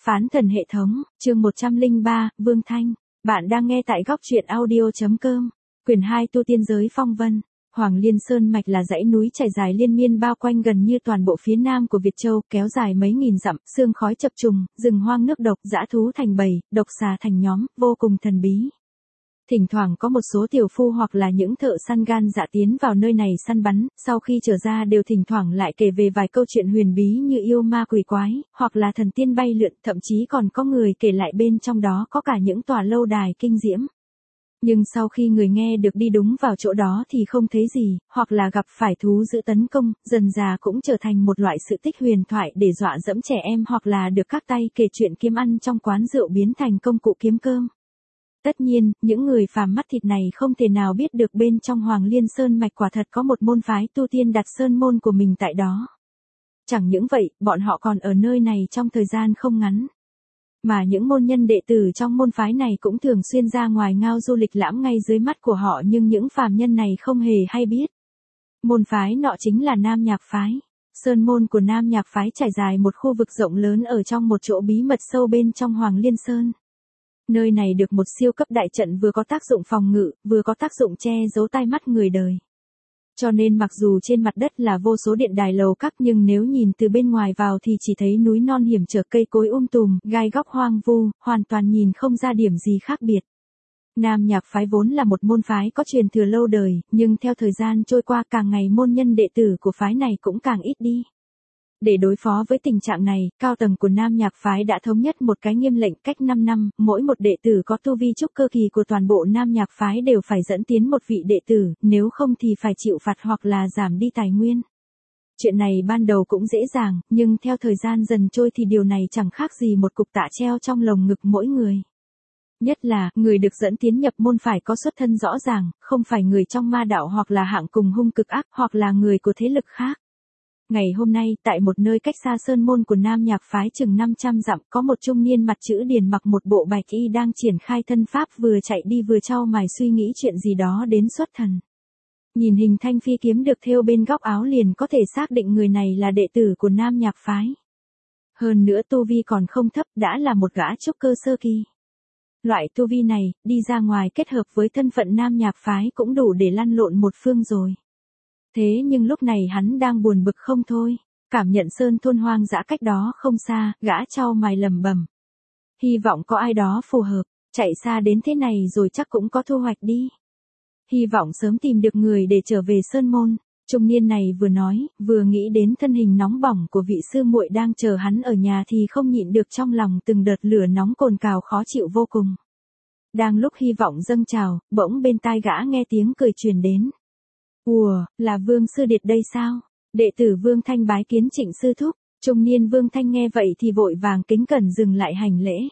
Phán thần hệ thống, chương 103, Vương Thanh. Bạn đang nghe tại góc truyện audio.com. Quyển 2 Tu Tiên Giới Phong Vân. Hoàng Liên Sơn Mạch là dãy núi trải dài liên miên bao quanh gần như toàn bộ phía nam của Việt Châu, kéo dài mấy nghìn dặm, sương khói chập trùng, rừng hoang nước độc, dã thú thành bầy, độc xà thành nhóm, vô cùng thần bí. Thỉnh thoảng có một số tiểu phu hoặc là những thợ săn gan dạ tiến vào nơi này săn bắn, sau khi trở ra đều thỉnh thoảng lại kể về vài câu chuyện huyền bí như yêu ma quỷ quái, hoặc là thần tiên bay lượn, thậm chí còn có người kể lại bên trong đó có cả những tòa lâu đài kinh diễm. Nhưng sau khi người nghe được đi đúng vào chỗ đó thì không thấy gì, hoặc là gặp phải thú dữ tấn công, dần dà cũng trở thành một loại sự tích huyền thoại để dọa dẫm trẻ em, hoặc là được các tay kể chuyện kiếm ăn trong quán rượu biến thành công cụ kiếm cơm. Tất nhiên, những người phàm mắt thịt này không thể nào biết được bên trong Hoàng Liên Sơn Mạch quả thật có một môn phái tu tiên đặt sơn môn của mình tại đó. Chẳng những vậy, bọn họ còn ở nơi này trong thời gian không ngắn. Mà những môn nhân đệ tử trong môn phái này cũng thường xuyên ra ngoài ngao du lịch lãm ngay dưới mắt của họ, nhưng những phàm nhân này không hề hay biết. Môn phái nọ chính là Nam Nhạc Phái. Sơn môn của Nam Nhạc Phái trải dài một khu vực rộng lớn ở trong một chỗ bí mật sâu bên trong Hoàng Liên Sơn. Nơi này được một siêu cấp đại trận vừa có tác dụng phòng ngự, vừa có tác dụng che giấu tai mắt người đời. Cho nên mặc dù trên mặt đất là vô số điện đài lầu các, nhưng nếu nhìn từ bên ngoài vào thì chỉ thấy núi non hiểm trở, cây cối tùm, gai góc hoang vu, hoàn toàn nhìn không ra điểm gì khác biệt. Nam Nhạc Phái vốn là một môn phái có truyền thừa lâu đời, nhưng theo thời gian trôi qua càng ngày môn nhân đệ tử của phái này cũng càng ít đi. Để đối phó với tình trạng này, cao tầng của Nam Nhạc Phái đã thống nhất một cái nghiêm lệnh, cách 5 năm, mỗi một đệ tử có tu vi trúc cơ kỳ của toàn bộ Nam Nhạc Phái đều phải dẫn tiến một vị đệ tử, nếu không thì phải chịu phạt hoặc là giảm đi tài nguyên. Chuyện này ban đầu cũng dễ dàng, nhưng theo thời gian dần trôi thì điều này chẳng khác gì một cục tạ treo trong lồng ngực mỗi người. Nhất là, người được dẫn tiến nhập môn phải có xuất thân rõ ràng, không phải người trong ma đạo hoặc là hạng cùng hung cực ác, hoặc là người của thế lực khác. Ngày hôm nay, tại một nơi cách xa sơn môn của Nam Nhạc Phái chừng 500 dặm, có một trung niên mặt chữ điền mặc một bộ bạch y đang triển khai thân pháp, vừa chạy đi vừa chau mày suy nghĩ chuyện gì đó đến xuất thần. Nhìn hình thanh phi kiếm được thêu bên góc áo liền có thể xác định người này là đệ tử của Nam Nhạc Phái. Hơn nữa tu vi còn không thấp, đã là một gã trúc cơ sơ kỳ. Loại tu vi này, đi ra ngoài kết hợp với thân phận Nam Nhạc Phái cũng đủ để lăn lộn một phương rồi. Thế nhưng lúc này hắn đang buồn bực không thôi, cảm nhận sơn thôn hoang dã cách đó không xa, gã chau mày lẩm bẩm. Hy vọng có ai đó phù hợp, chạy xa đến thế này rồi chắc cũng có thu hoạch đi. Hy vọng sớm tìm được người để trở về sơn môn. Trung niên này vừa nói, vừa nghĩ đến thân hình nóng bỏng của vị sư muội đang chờ hắn ở nhà thì không nhịn được trong lòng từng đợt lửa nóng cồn cào khó chịu vô cùng. Đang lúc hy vọng dâng trào, bỗng bên tai gã nghe tiếng cười truyền đến. Ủa, là Vương Sư Điệt đây sao? Đệ tử Vương Thanh bái kiến Trịnh sư thúc. Trung niên Vương Thanh nghe vậy thì vội vàng kính cẩn dừng lại hành lễ.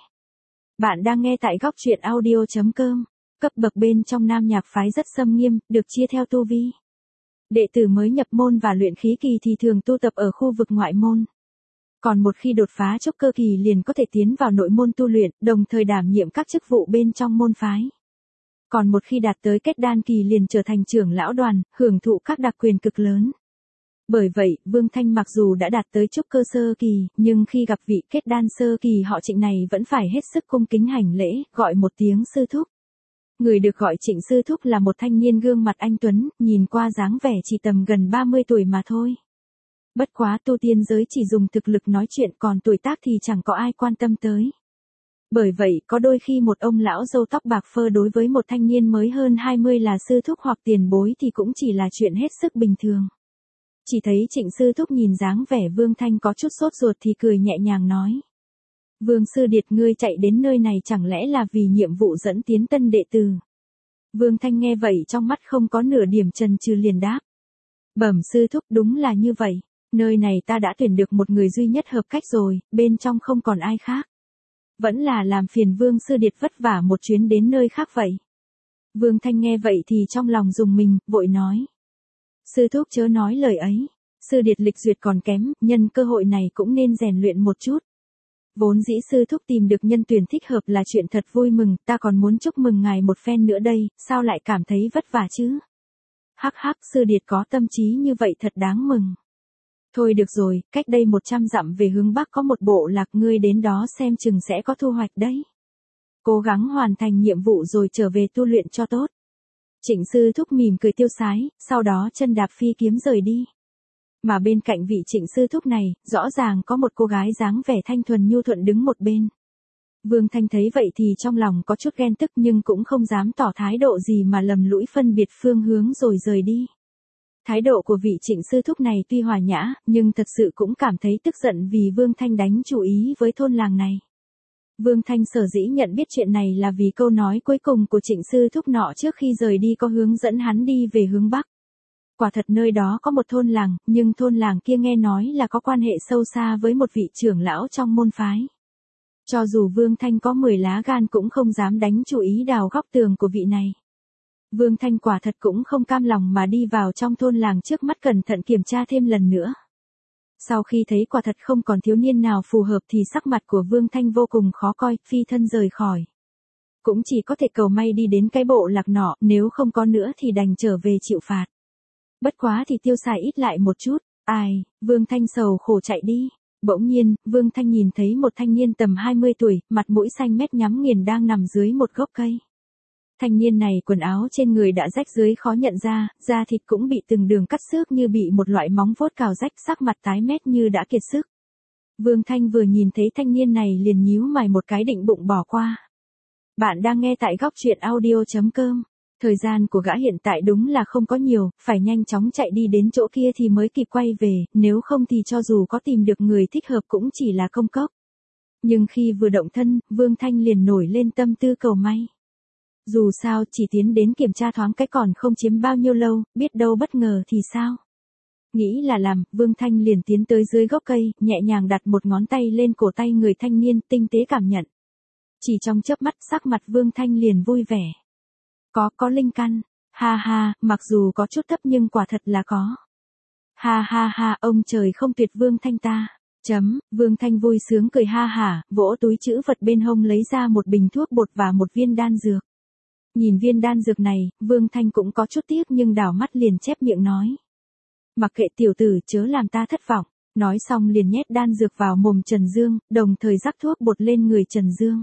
Bạn đang nghe tại góc truyện audio.com. Cấp bậc bên trong Nam Nhạc Phái rất xâm nghiêm, được chia theo tu vi. Đệ tử mới nhập môn và luyện khí kỳ thì thường tu tập ở khu vực ngoại môn. Còn một khi đột phá trúc cơ kỳ liền có thể tiến vào nội môn tu luyện, đồng thời đảm nhiệm các chức vụ bên trong môn phái. Còn một khi đạt tới kết đan kỳ liền trở thành trưởng lão đoàn, hưởng thụ các đặc quyền cực lớn. Bởi vậy, Vương Thanh mặc dù đã đạt tới trúc cơ sơ kỳ, nhưng khi gặp vị kết đan sơ kỳ họ Trịnh này vẫn phải hết sức cung kính hành lễ, gọi một tiếng sư thúc. Người được gọi Trịnh sư thúc là một thanh niên gương mặt anh tuấn, nhìn qua dáng vẻ chỉ tầm gần 30 tuổi mà thôi. Bất quá tu tiên giới chỉ dùng thực lực nói chuyện, còn tuổi tác thì chẳng có ai quan tâm tới. Bởi vậy, có đôi khi một ông lão râu tóc bạc phơ đối với một thanh niên mới hơn 20 là sư thúc hoặc tiền bối thì cũng chỉ là chuyện hết sức bình thường. Chỉ thấy Trịnh sư thúc nhìn dáng vẻ Vương Thanh có chút sốt ruột thì cười nhẹ nhàng nói. Vương Sư Điệt, ngươi chạy đến nơi này chẳng lẽ là vì nhiệm vụ dẫn tiến tân đệ tử? Vương Thanh nghe vậy trong mắt không có nửa điểm chần chừ liền đáp. Bẩm sư thúc, đúng là như vậy. Nơi này ta đã tuyển được một người duy nhất hợp cách rồi, bên trong không còn ai khác. Vẫn là làm phiền Vương Sư Điệt vất vả một chuyến đến nơi khác vậy. Vương Thanh nghe vậy thì trong lòng rùng mình, vội nói. Sư thúc chớ nói lời ấy. Sư Điệt lịch duyệt còn kém, nhân cơ hội này cũng nên rèn luyện một chút. Vốn dĩ sư thúc tìm được nhân tuyển thích hợp là chuyện thật vui mừng, ta còn muốn chúc mừng ngài một phen nữa đây, sao lại cảm thấy vất vả chứ? Hắc hắc, Sư Điệt có tâm trí như vậy thật đáng mừng. Thôi được rồi, cách đây 100 dặm về hướng Bắc có một bộ lạc, ngươi đến đó xem chừng sẽ có thu hoạch đấy. Cố gắng hoàn thành nhiệm vụ rồi trở về tu luyện cho tốt. Trịnh Sư Thúc mỉm cười tiêu sái, sau đó chân đạp phi kiếm rời đi. Mà bên cạnh vị Trịnh Sư Thúc này, rõ ràng có một cô gái dáng vẻ thanh thuần nhu thuận đứng một bên. Vương Thanh thấy vậy thì trong lòng có chút ghen tức nhưng cũng không dám tỏ thái độ gì mà lầm lũi phân biệt phương hướng rồi rời đi. Thái độ của vị Trịnh Sư Thúc này tuy hòa nhã, nhưng thật sự cũng cảm thấy tức giận vì Vương Thanh đánh chủ ý với thôn làng này. Vương Thanh sở dĩ nhận biết chuyện này là vì câu nói cuối cùng của Trịnh Sư Thúc nọ trước khi rời đi có hướng dẫn hắn đi về hướng Bắc. Quả thật nơi đó có một thôn làng, nhưng thôn làng kia nghe nói là có quan hệ sâu xa với một vị trưởng lão trong môn phái. Cho dù Vương Thanh có 10 lá gan cũng không dám đánh chủ ý đào góc tường của vị này. Vương Thanh quả thật cũng không cam lòng mà đi vào trong thôn làng trước mắt cẩn thận kiểm tra thêm lần nữa. Sau khi thấy quả thật không còn thiếu niên nào phù hợp thì sắc mặt của Vương Thanh vô cùng khó coi, phi thân rời khỏi. Cũng chỉ có thể cầu may đi đến cái bộ lạc nọ, nếu không có nữa thì đành trở về chịu phạt. Bất quá thì tiêu xài ít lại một chút, Vương Thanh sầu khổ chạy đi. Bỗng nhiên, Vương Thanh nhìn thấy một thanh niên tầm 20 tuổi, mặt mũi xanh mét nhắm nghiền đang nằm dưới một gốc cây. Thanh niên này quần áo trên người đã rách rưới khó nhận ra, da thịt cũng bị từng đường cắt xước như bị một loại móng vuốt cào rách, sắc mặt tái mét như đã kiệt sức. Vương Thanh vừa nhìn thấy thanh niên này liền nhíu mày một cái định bụng bỏ qua. Bạn đang nghe tại góc truyện audio.com. Thời gian của gã hiện tại đúng là không có nhiều, phải nhanh chóng chạy đi đến chỗ kia thì mới kịp quay về, nếu không thì cho dù có tìm được người thích hợp cũng chỉ là công cốc. Nhưng khi vừa động thân, Vương Thanh liền nổi lên tâm tư cầu may. Dù sao chỉ tiến đến kiểm tra thoáng cái còn không chiếm bao nhiêu lâu, biết đâu bất ngờ thì sao. Nghĩ là làm, Vương Thanh liền tiến tới dưới gốc cây, nhẹ nhàng đặt một ngón tay lên cổ tay người thanh niên, tinh tế cảm nhận. Chỉ trong chớp mắt sắc mặt Vương Thanh liền vui vẻ. Có linh căn, ha ha, mặc dù có chút thấp nhưng quả thật là có. Ha ha ha, ông trời không tuyệt Vương Thanh ta. Vương Thanh vui sướng cười ha hả, vỗ túi trữ vật bên hông lấy ra một bình thuốc bột và một viên đan dược. Nhìn viên đan dược này, Vương Thanh cũng có chút tiếc nhưng đảo mắt liền chép miệng nói. Mặc kệ tiểu tử chớ làm ta thất vọng, nói xong liền nhét đan dược vào mồm Trần Dương, đồng thời rắc thuốc bột lên người Trần Dương.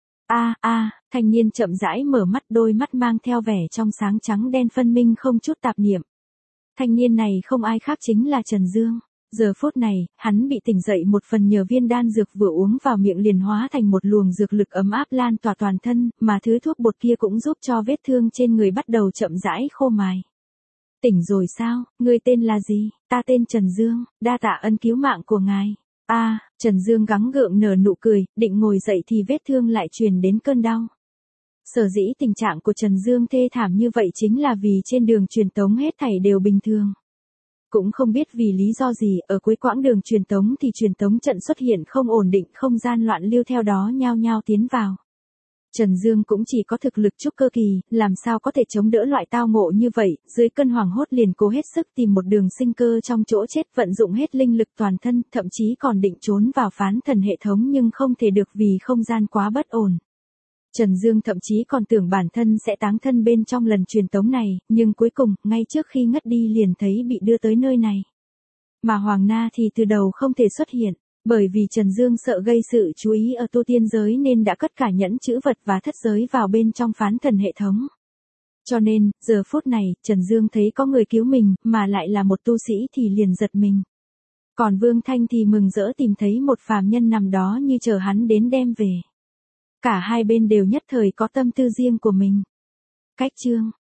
Thanh niên chậm rãi mở mắt, đôi mắt mang theo vẻ trong sáng trắng đen phân minh không chút tạp niệm. Thanh niên này không ai khác chính là Trần Dương. Giờ phút này, hắn bị tỉnh dậy một phần nhờ viên đan dược vừa uống vào miệng liền hóa thành một luồng dược lực ấm áp lan tỏa toàn thân, mà thứ thuốc bột kia cũng giúp cho vết thương trên người bắt đầu chậm rãi khô mài. Tỉnh rồi sao, ngươi tên là gì? Ta tên Trần Dương, đa tạ ân cứu mạng của ngài. Trần Dương gắng gượng nở nụ cười, định ngồi dậy thì vết thương lại truyền đến cơn đau. Sở dĩ tình trạng của Trần Dương thê thảm như vậy chính là vì trên đường truyền tống hết thảy đều bình thường. Cũng không biết vì lý do gì, ở cuối quãng đường truyền tống thì truyền tống trận xuất hiện không ổn định, không gian loạn lưu theo đó nhao nhao tiến vào. Trần Dương cũng chỉ có thực lực trúc cơ kỳ, làm sao có thể chống đỡ loại tao ngộ như vậy, dưới cơn hoảng hốt liền cố hết sức tìm một đường sinh cơ trong chỗ chết, vận dụng hết linh lực toàn thân, thậm chí còn định trốn vào phán thần hệ thống nhưng không thể được vì không gian quá bất ổn. Trần Dương thậm chí còn tưởng bản thân sẽ táng thân bên trong lần truyền tống này, nhưng cuối cùng, ngay trước khi ngất đi liền thấy bị đưa tới nơi này. Mà Hoàng Na thì từ đầu không thể xuất hiện, bởi vì Trần Dương sợ gây sự chú ý ở tu tiên giới nên đã cất cả nhẫn chữ vật và thất giới vào bên trong phán thần hệ thống. Cho nên, giờ phút này, Trần Dương thấy có người cứu mình, mà lại là một tu sĩ thì liền giật mình. Còn Vương Thanh thì mừng rỡ tìm thấy một phàm nhân nằm đó như chờ hắn đến đem về. Cả hai bên đều nhất thời có tâm tư riêng của mình. Cách chương